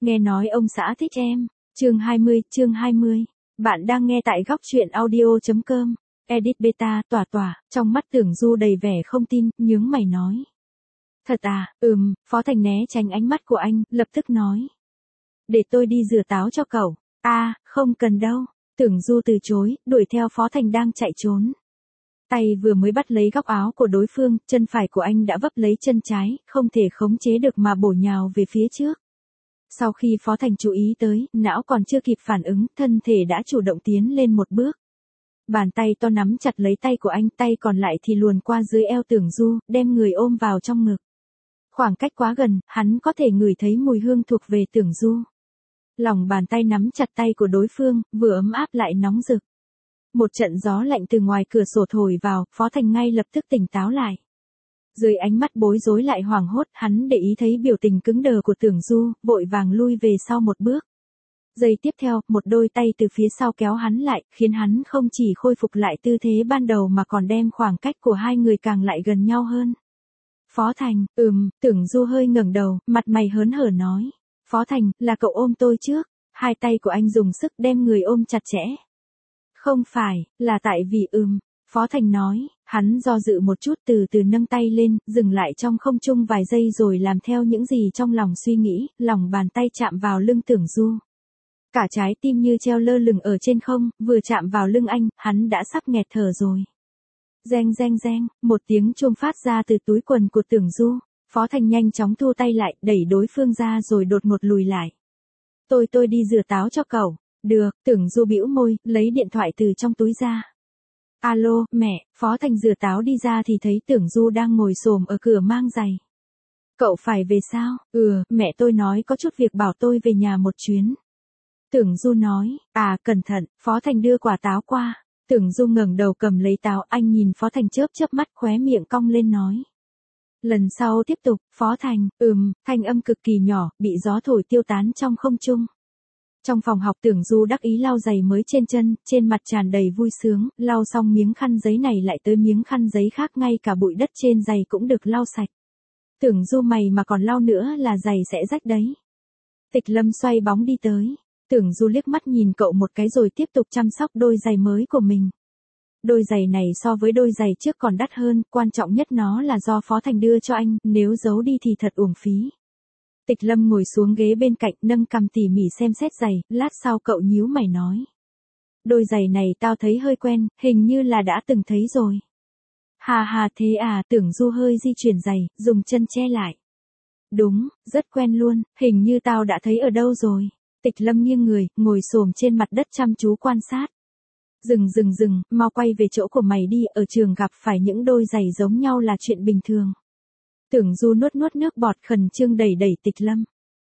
Nghe nói ông xã thích em. Chương 20. Bạn đang nghe tại góc truyện audio.com. Edit beta, tỏa, trong mắt Tưởng Du đầy vẻ không tin, nhướng mày nói. Thật à, Phó Thành né tránh ánh mắt của anh, lập tức nói. Để tôi đi rửa táo cho cậu. Không cần đâu. Tưởng Du từ chối, đuổi theo Phó Thành đang chạy trốn. Tay vừa mới bắt lấy góc áo của đối phương, chân phải của anh đã vấp lấy chân trái, không thể khống chế được mà bổ nhào về phía trước. Sau khi Phó Thành chú ý tới, não còn chưa kịp phản ứng, thân thể đã chủ động tiến lên một bước. Bàn tay to nắm chặt lấy tay của anh, tay còn lại thì luồn qua dưới eo Tưởng Du, đem người ôm vào trong ngực. Khoảng cách quá gần, hắn có thể ngửi thấy mùi hương thuộc về Tưởng Du. Lòng bàn tay nắm chặt tay của đối phương, vừa ấm áp lại nóng rực. Một trận gió lạnh từ ngoài cửa sổ thổi vào, Phó Thành ngay lập tức tỉnh táo lại. Dưới ánh mắt bối rối lại hoảng hốt, hắn để ý thấy biểu tình cứng đờ của Tưởng Du, vội vàng lui về sau một bước. Giây tiếp theo, một đôi tay từ phía sau kéo hắn lại, khiến hắn không chỉ khôi phục lại tư thế ban đầu mà còn đem khoảng cách của hai người càng lại gần nhau hơn. Phó Thành, Tưởng Du hơi ngẩng đầu, mặt mày hớn hở nói. Phó Thành, là cậu ôm tôi trước. Hai tay của anh dùng sức đem người ôm chặt chẽ. Không phải, là tại vì Phó Thành nói, hắn do dự một chút từ từ nâng tay lên, dừng lại trong không trung vài giây rồi làm theo những gì trong lòng suy nghĩ, lòng bàn tay chạm vào lưng Tưởng Du. Cả trái tim như treo lơ lửng ở trên không, vừa chạm vào lưng anh, hắn đã sắp nghẹt thở rồi. Reng, một tiếng chuông phát ra từ túi quần của Tưởng Du. Phó Thành nhanh chóng thu tay lại, đẩy đối phương ra rồi đột ngột lùi lại. Tôi đi rửa táo cho cậu. Được, Tưởng Du bĩu môi, lấy điện thoại từ trong túi ra. Alo, mẹ. Phó Thành rửa táo đi ra thì thấy Tưởng Du đang ngồi xổm ở cửa mang giày. Cậu phải về sao? Mẹ tôi nói có chút việc bảo tôi về nhà một chuyến. Tưởng Du nói, cẩn thận. Phó Thành đưa quả táo qua. Tưởng Du ngẩng đầu cầm lấy táo, anh nhìn Phó Thành chớp mắt, khóe miệng cong lên nói. Lần sau tiếp tục. Phó Thành, thanh âm cực kỳ nhỏ, bị gió thổi tiêu tán trong không trung. Trong phòng học Tưởng Du đắc ý lau giày mới trên chân, trên mặt tràn đầy vui sướng, lau xong miếng khăn giấy này lại tới miếng khăn giấy khác, ngay cả bụi đất trên giày cũng được lau sạch. Tưởng Du mày mà còn lau nữa là giày sẽ rách đấy. Tịch Lâm xoay bóng đi tới. Tưởng Du liếc mắt nhìn cậu một cái rồi tiếp tục chăm sóc đôi giày mới của mình. Đôi giày này so với đôi giày trước còn đắt hơn, quan trọng nhất nó là do Phó Thành đưa cho anh, nếu giấu đi thì thật uổng phí. Tịch Lâm ngồi xuống ghế bên cạnh, nâng cằm tỉ mỉ xem xét giày, lát sau cậu nhíu mày nói. Đôi giày này tao thấy hơi quen, hình như là đã từng thấy rồi. Hà thế à, Tưởng Du hơi di chuyển giày, dùng chân che lại. Đúng, rất quen luôn, hình như tao đã thấy ở đâu rồi. Tịch Lâm nghiêng người, ngồi xổm trên mặt đất chăm chú quan sát. Dừng, mau quay về chỗ của mày đi, ở trường gặp phải những đôi giày giống nhau là chuyện bình thường. Tưởng Du nuốt nước bọt, khẩn trương đẩy Tịch Lâm.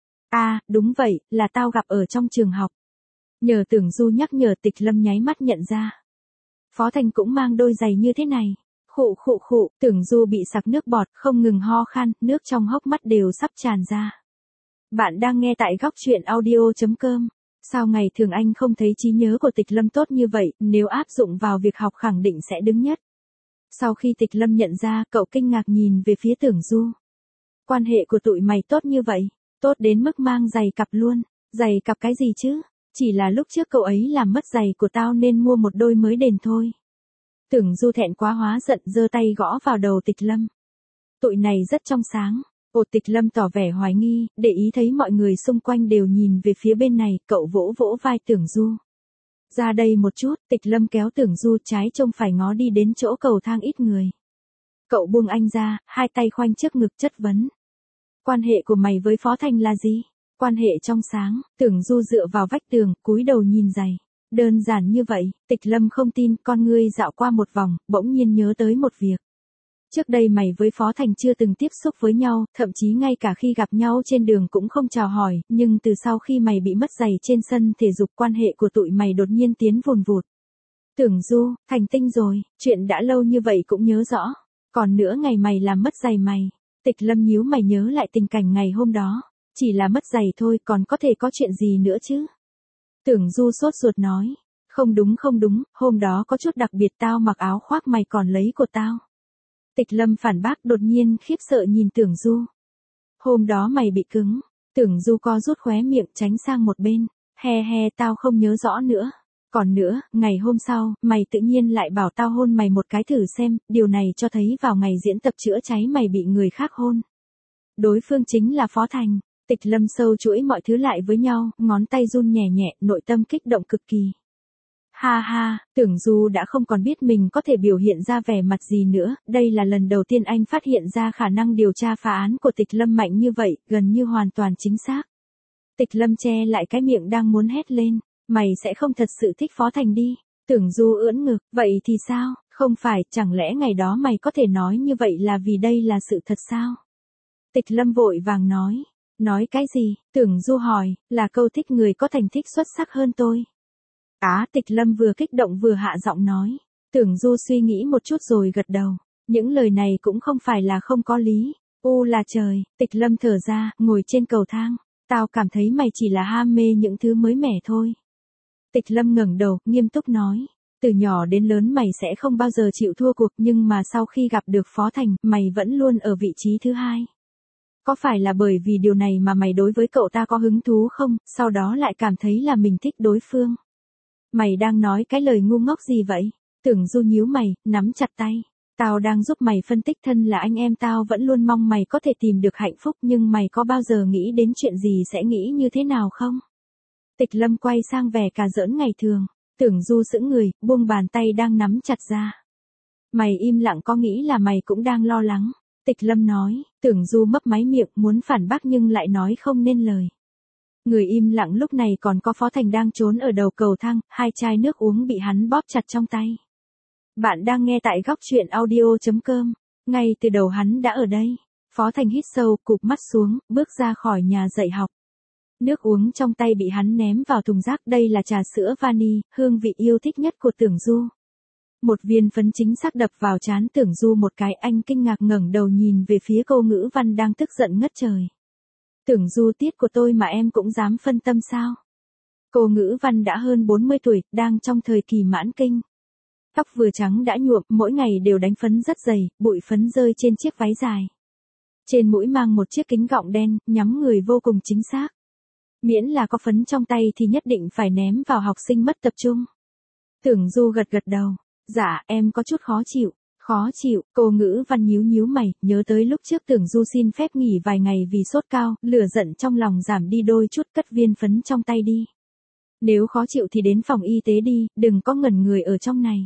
Đúng vậy, là tao gặp ở trong trường học. Nhờ Tưởng Du nhắc nhở, Tịch Lâm nháy mắt nhận ra. Phó Thành cũng mang đôi giày như thế này. Khụ, Tưởng Du bị sặc nước bọt, không ngừng ho khan, nước trong hốc mắt đều sắp tràn ra. Bạn đang nghe tại góc truyện audio.com. Sao ngày thường anh không thấy trí nhớ của Tịch Lâm tốt như vậy, nếu áp dụng vào việc học khẳng định sẽ đứng nhất. Sau khi Tịch Lâm nhận ra, cậu kinh ngạc nhìn về phía Tưởng Du. Quan hệ của tụi mày tốt như vậy, tốt đến mức mang giày cặp luôn. Giày cặp cái gì chứ, chỉ là lúc trước cậu ấy làm mất giày của tao nên mua một đôi mới đền thôi. Tưởng Du thẹn quá hóa giận, giơ tay gõ vào đầu Tịch Lâm. Tụi này rất trong sáng. Tịch Lâm tỏ vẻ hoài nghi, để ý thấy mọi người xung quanh đều nhìn về phía bên này, cậu vỗ vai Tưởng Du. Ra đây một chút. Tịch Lâm kéo Tưởng Du trái trông phải ngó đi đến chỗ cầu thang ít người. Cậu buông anh ra, hai tay khoanh trước ngực chất vấn. Quan hệ của mày với Phó Thành là gì? Quan hệ trong sáng. Tưởng Du dựa vào vách tường, cúi đầu nhìn giày. Đơn giản như vậy. Tịch Lâm không tin, con ngươi dạo qua một vòng, bỗng nhiên nhớ tới một việc. Trước đây mày với Phó Thành chưa từng tiếp xúc với nhau, thậm chí ngay cả khi gặp nhau trên đường cũng không chào hỏi, nhưng từ sau khi mày bị mất giày trên sân thể dục, quan hệ của tụi mày đột nhiên tiến vùn vụt. Tưởng Du, thành tinh rồi, chuyện đã lâu như vậy cũng nhớ rõ. Còn nữa, ngày mày làm mất giày mày. Tịch Lâm nhíu mày nhớ lại tình cảnh ngày hôm đó. Chỉ là mất giày thôi, còn có thể có chuyện gì nữa chứ? Tưởng Du sốt ruột nói. Không đúng, hôm đó có chút đặc biệt, tao mặc áo khoác mày còn lấy của tao. Tịch Lâm phản bác, đột nhiên khiếp sợ nhìn Tưởng Du. Hôm đó mày bị cứng. Tưởng Du co rút khóe miệng tránh sang một bên. He he, tao không nhớ rõ nữa. Còn nữa, ngày hôm sau, mày tự nhiên lại bảo tao hôn mày một cái thử xem, điều này cho thấy vào ngày diễn tập chữa cháy mày bị người khác hôn. Đối phương chính là Phó Thành. Tịch Lâm sâu chuỗi mọi thứ lại với nhau, ngón tay run nhẹ nhẹ, nội tâm kích động cực kỳ. Ha ha, Tưởng Du đã không còn biết mình có thể biểu hiện ra vẻ mặt gì nữa, đây là lần đầu tiên anh phát hiện ra khả năng điều tra phá án của Tịch Lâm mạnh như vậy, gần như hoàn toàn chính xác. Tịch Lâm che lại cái miệng đang muốn hét lên, mày sẽ không thật sự thích Phó Thành đi. Tưởng Du ưỡn ngực, vậy thì sao, không phải, chẳng lẽ ngày đó mày có thể nói như vậy là vì đây là sự thật sao? Tịch Lâm vội vàng nói cái gì? Tưởng Du hỏi, là câu thích người có thành tích xuất sắc hơn tôi. Tịch Lâm vừa kích động vừa hạ giọng nói. Tưởng Du suy nghĩ một chút rồi gật đầu. Những lời này cũng không phải là không có lý. Là trời, Tịch Lâm thở ra, ngồi trên cầu thang. Tao cảm thấy mày chỉ là ham mê những thứ mới mẻ thôi. Tịch Lâm ngẩng đầu, nghiêm túc nói. Từ nhỏ đến lớn mày sẽ không bao giờ chịu thua cuộc, nhưng mà sau khi gặp được Phó Thành, mày vẫn luôn ở vị trí thứ hai. Có phải là bởi vì điều này mà mày đối với cậu ta có hứng thú không, sau đó lại cảm thấy là mình thích đối phương? Mày đang nói cái lời ngu ngốc gì vậy? Tưởng Du nhíu mày, nắm chặt tay. Tao đang giúp mày phân tích, thân là anh em tao vẫn luôn mong mày có thể tìm được hạnh phúc, nhưng mày có bao giờ nghĩ đến chuyện gì sẽ nghĩ như thế nào không? Tịch Lâm quay sang vẻ cà giỡn ngày thường. Tưởng Du sững người, buông bàn tay đang nắm chặt ra. Mày im lặng, có nghĩ là mày cũng đang lo lắng? Tịch Lâm nói. Tưởng Du mấp máy miệng muốn phản bác nhưng lại nói không nên lời. Người im lặng lúc này còn có Phó Thành đang trốn ở đầu cầu thang, 2 chai nước uống bị hắn bóp chặt trong tay. Bạn đang nghe tại góc truyện audio.com. Ngay từ đầu hắn đã ở đây. Phó Thành hít sâu, cụp mắt xuống, bước ra khỏi nhà dạy học. Nước uống trong tay bị hắn ném vào thùng rác, đây là trà sữa vani, hương vị yêu thích nhất của Tưởng Du. Một viên phấn chính xác đập vào trán Tưởng Du một cái, anh kinh ngạc ngẩng đầu nhìn về phía cô Ngữ Văn đang tức giận ngất trời. Tưởng Du, tiết của tôi mà em cũng dám phân tâm sao? Cô Ngữ Văn đã hơn 40 tuổi, đang trong thời kỳ mãn kinh. Tóc vừa trắng đã nhuộm, mỗi ngày đều đánh phấn rất dày, bụi phấn rơi trên chiếc váy dài. Trên mũi mang một chiếc kính gọng đen, nhắm người vô cùng chính xác. Miễn là có phấn trong tay thì nhất định phải ném vào học sinh mất tập trung. Tưởng Du gật đầu. Dạ, em có chút khó chịu. Khó chịu, cô Ngữ Văn nhíu mày, nhớ tới lúc trước Tưởng Du xin phép nghỉ vài ngày vì sốt cao, lửa giận trong lòng giảm đi đôi chút, cất viên phấn trong tay đi. Nếu khó chịu thì đến phòng y tế đi, đừng có ngẩn người ở trong này.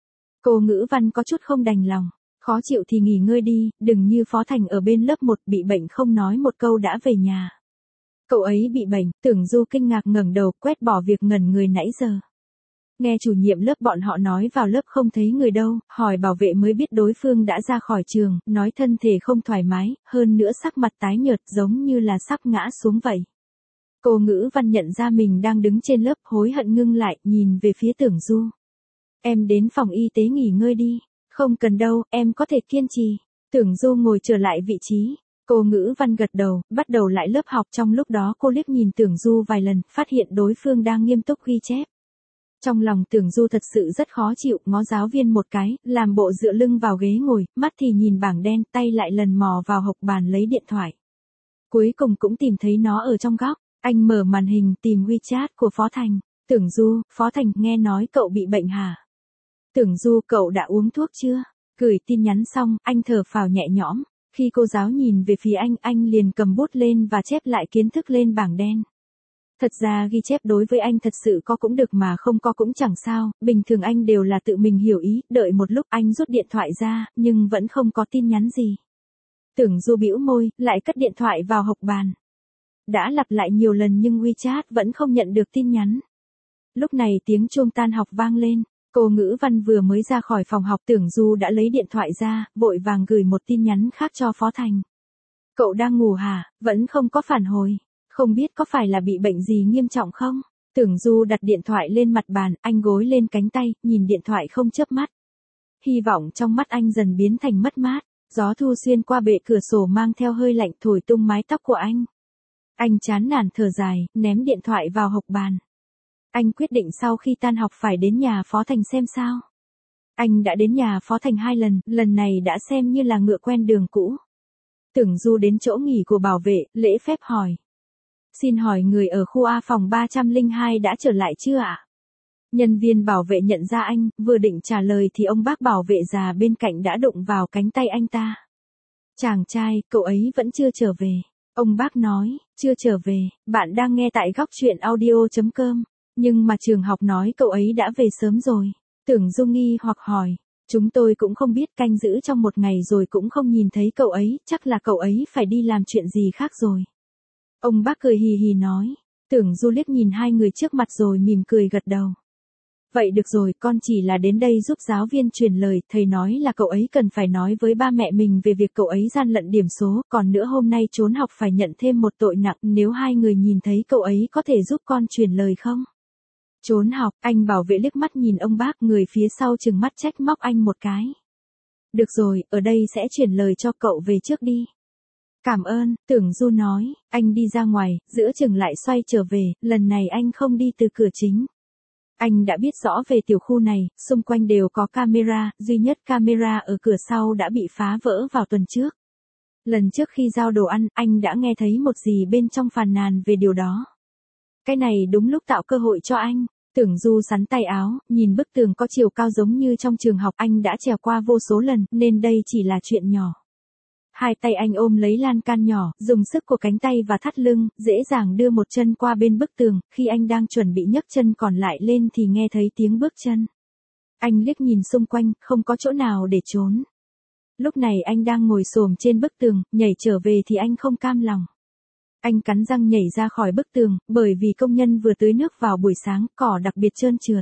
Cô Ngữ Văn có chút không đành lòng. Khó chịu thì nghỉ ngơi đi, đừng như Phó Thành ở bên lớp 1 bị bệnh không nói một câu đã về nhà. Cậu ấy bị bệnh, Tưởng Du kinh ngạc ngẩng đầu, quét bỏ việc ngẩn người nãy giờ. Nghe chủ nhiệm lớp bọn họ nói vào lớp không thấy người đâu, hỏi bảo vệ mới biết đối phương đã ra khỏi trường, nói thân thể không thoải mái, hơn nữa sắc mặt tái nhợt giống như là sắp ngã xuống vậy. Cô Ngữ Văn nhận ra mình đang đứng trên lớp, hối hận ngưng lại, nhìn về phía Tưởng Du. Em đến phòng y tế nghỉ ngơi đi. Không cần đâu, em có thể kiên trì. Tưởng Du ngồi trở lại vị trí. Cô Ngữ Văn gật đầu, bắt đầu lại lớp học, trong lúc đó cô liếc nhìn Tưởng Du vài lần, phát hiện đối phương đang nghiêm túc ghi chép. Trong lòng Tưởng Du thật sự rất khó chịu, ngó giáo viên một cái, làm bộ dựa lưng vào ghế ngồi, mắt thì nhìn bảng đen, tay lại lần mò vào hộc bàn lấy điện thoại. Cuối cùng cũng tìm thấy nó ở trong góc, anh mở màn hình tìm WeChat của Phó Thành. Tưởng Du, Phó Thành, nghe nói cậu bị bệnh hả? Tưởng Du, cậu đã uống thuốc chưa? Gửi tin nhắn xong, anh thở phào nhẹ nhõm. Khi cô giáo nhìn về phía anh liền cầm bút lên và chép lại kiến thức lên bảng đen. Thật ra ghi chép đối với anh thật sự có cũng được mà không có cũng chẳng sao, bình thường anh đều là tự mình hiểu ý, đợi một lúc anh rút điện thoại ra, nhưng vẫn không có tin nhắn gì. Tưởng Du bĩu môi, lại cất điện thoại vào hộc bàn. Đã lặp lại nhiều lần nhưng WeChat vẫn không nhận được tin nhắn. Lúc này tiếng chuông tan học vang lên, cô Ngữ Văn vừa mới ra khỏi phòng học, Tưởng Du đã lấy điện thoại ra, vội vàng gửi một tin nhắn khác cho Phó Thành. Cậu đang ngủ hả, vẫn không có phản hồi. Không biết có phải là bị bệnh gì nghiêm trọng không? Tưởng Du đặt điện thoại lên mặt bàn, anh gối lên cánh tay, nhìn điện thoại không chớp mắt. Hy vọng trong mắt anh dần biến thành mất mát, gió thu xuyên qua bệ cửa sổ mang theo hơi lạnh thổi tung mái tóc của anh. Anh chán nản thở dài, ném điện thoại vào hộc bàn. Anh quyết định sau khi tan học phải đến nhà Phó Thành xem sao. Anh đã đến nhà Phó Thành 2 lần, lần này đã xem như là ngựa quen đường cũ. Tưởng Du đến chỗ nghỉ của bảo vệ, lễ phép hỏi. Xin hỏi người ở khu A phòng 302 đã trở lại chưa ạ? Nhân viên bảo vệ nhận ra anh, vừa định trả lời thì ông bác bảo vệ già bên cạnh đã đụng vào cánh tay anh ta. Chàng trai, cậu ấy vẫn chưa trở về. Ông bác nói, chưa trở về, bạn đang nghe tại góc chuyện audio.com. Nhưng mà trường học nói cậu ấy đã về sớm rồi. Tưởng Du nghi hoặc hỏi. Chúng tôi cũng không biết, canh giữ trong một ngày rồi cũng không nhìn thấy cậu ấy, chắc là cậu ấy phải đi làm chuyện gì khác rồi. Ông bác cười hì hì nói. Tưởng Du liếc nhìn hai người trước mặt rồi mỉm cười gật đầu. Vậy được rồi, con chỉ là đến đây giúp giáo viên truyền lời, thầy nói là cậu ấy cần phải nói với ba mẹ mình về việc cậu ấy gian lận điểm số, còn nữa hôm nay trốn học phải nhận thêm một tội nặng, nếu hai người nhìn thấy cậu ấy có thể giúp con truyền lời không? Trốn học, anh bảo vệ liếc mắt nhìn ông bác, người phía sau trừng mắt trách móc anh một cái. Được rồi, ở đây sẽ truyền lời cho cậu, về trước đi. Cảm ơn, Tưởng Du nói, anh đi ra ngoài, giữa chừng lại xoay trở về, lần này anh không đi từ cửa chính. Anh đã biết rõ về tiểu khu này, xung quanh đều có camera, duy nhất camera ở cửa sau đã bị phá vỡ vào tuần trước. Lần trước khi giao đồ ăn, anh đã nghe thấy một dì bên trong phàn nàn về điều đó. Cái này đúng lúc tạo cơ hội cho anh. Tưởng Du sắn tay áo, nhìn bức tường có chiều cao giống như trong trường học, anh đã trèo qua vô số lần, nên đây chỉ là chuyện nhỏ. Hai tay anh ôm lấy lan can nhỏ, dùng sức của cánh tay và thắt lưng, dễ dàng đưa một chân qua bên bức tường, khi anh đang chuẩn bị nhấc chân còn lại lên thì nghe thấy tiếng bước chân. Anh liếc nhìn xung quanh, không có chỗ nào để trốn. Lúc này anh đang ngồi xổm trên bức tường, nhảy trở về thì anh không cam lòng. Anh cắn răng nhảy ra khỏi bức tường, bởi vì công nhân vừa tưới nước vào buổi sáng, cỏ đặc biệt trơn trượt.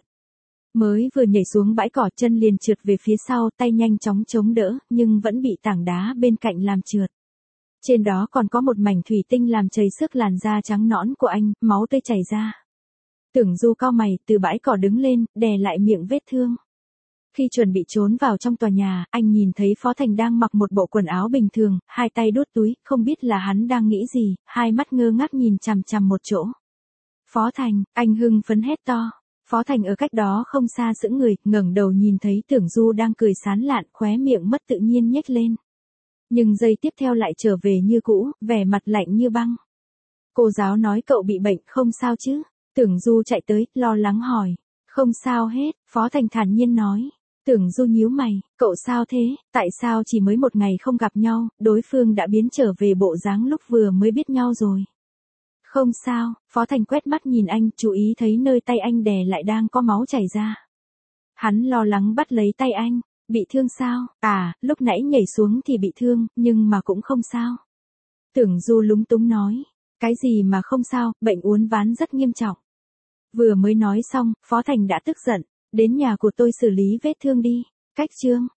Mới vừa nhảy xuống bãi cỏ, chân liền trượt về phía sau, tay nhanh chóng chống đỡ, nhưng vẫn bị tảng đá bên cạnh làm trượt. Trên đó còn có một mảnh thủy tinh làm chảy xước làn da trắng nõn của anh, máu tươi chảy ra. Tưởng Du cau mày, từ bãi cỏ đứng lên, đè lại miệng vết thương. Khi chuẩn bị trốn vào trong tòa nhà, anh nhìn thấy Phó Thành đang mặc một bộ quần áo bình thường, hai tay đút túi, không biết là hắn đang nghĩ gì, hai mắt ngơ ngác nhìn chằm chằm một chỗ. Phó Thành, anh hưng phấn hét to. Phó Thành ở cách đó không xa sững người, ngẩng đầu nhìn thấy Tưởng Du đang cười sán lạn, khóe miệng mất tự nhiên nhếch lên. Nhưng giây tiếp theo lại trở về như cũ, vẻ mặt lạnh như băng. Cô giáo nói cậu bị bệnh, không sao chứ? Tưởng Du chạy tới, lo lắng hỏi. Không sao hết, Phó Thành thản nhiên nói. Tưởng Du nhíu mày, cậu sao thế, tại sao chỉ mới một ngày không gặp nhau, đối phương đã biến trở về bộ dáng lúc vừa mới biết nhau rồi. Không sao, Phó Thành quét mắt nhìn anh, chú ý thấy nơi tay anh đè lại đang có máu chảy ra. Hắn lo lắng bắt lấy tay anh, bị thương sao? À, lúc nãy nhảy xuống thì bị thương, nhưng mà cũng không sao. Tưởng Du lúng túng nói, cái gì mà không sao, bệnh uốn ván rất nghiêm trọng. Vừa mới nói xong, Phó Thành đã tức giận, đến nhà của tôi xử lý vết thương đi. Cách chương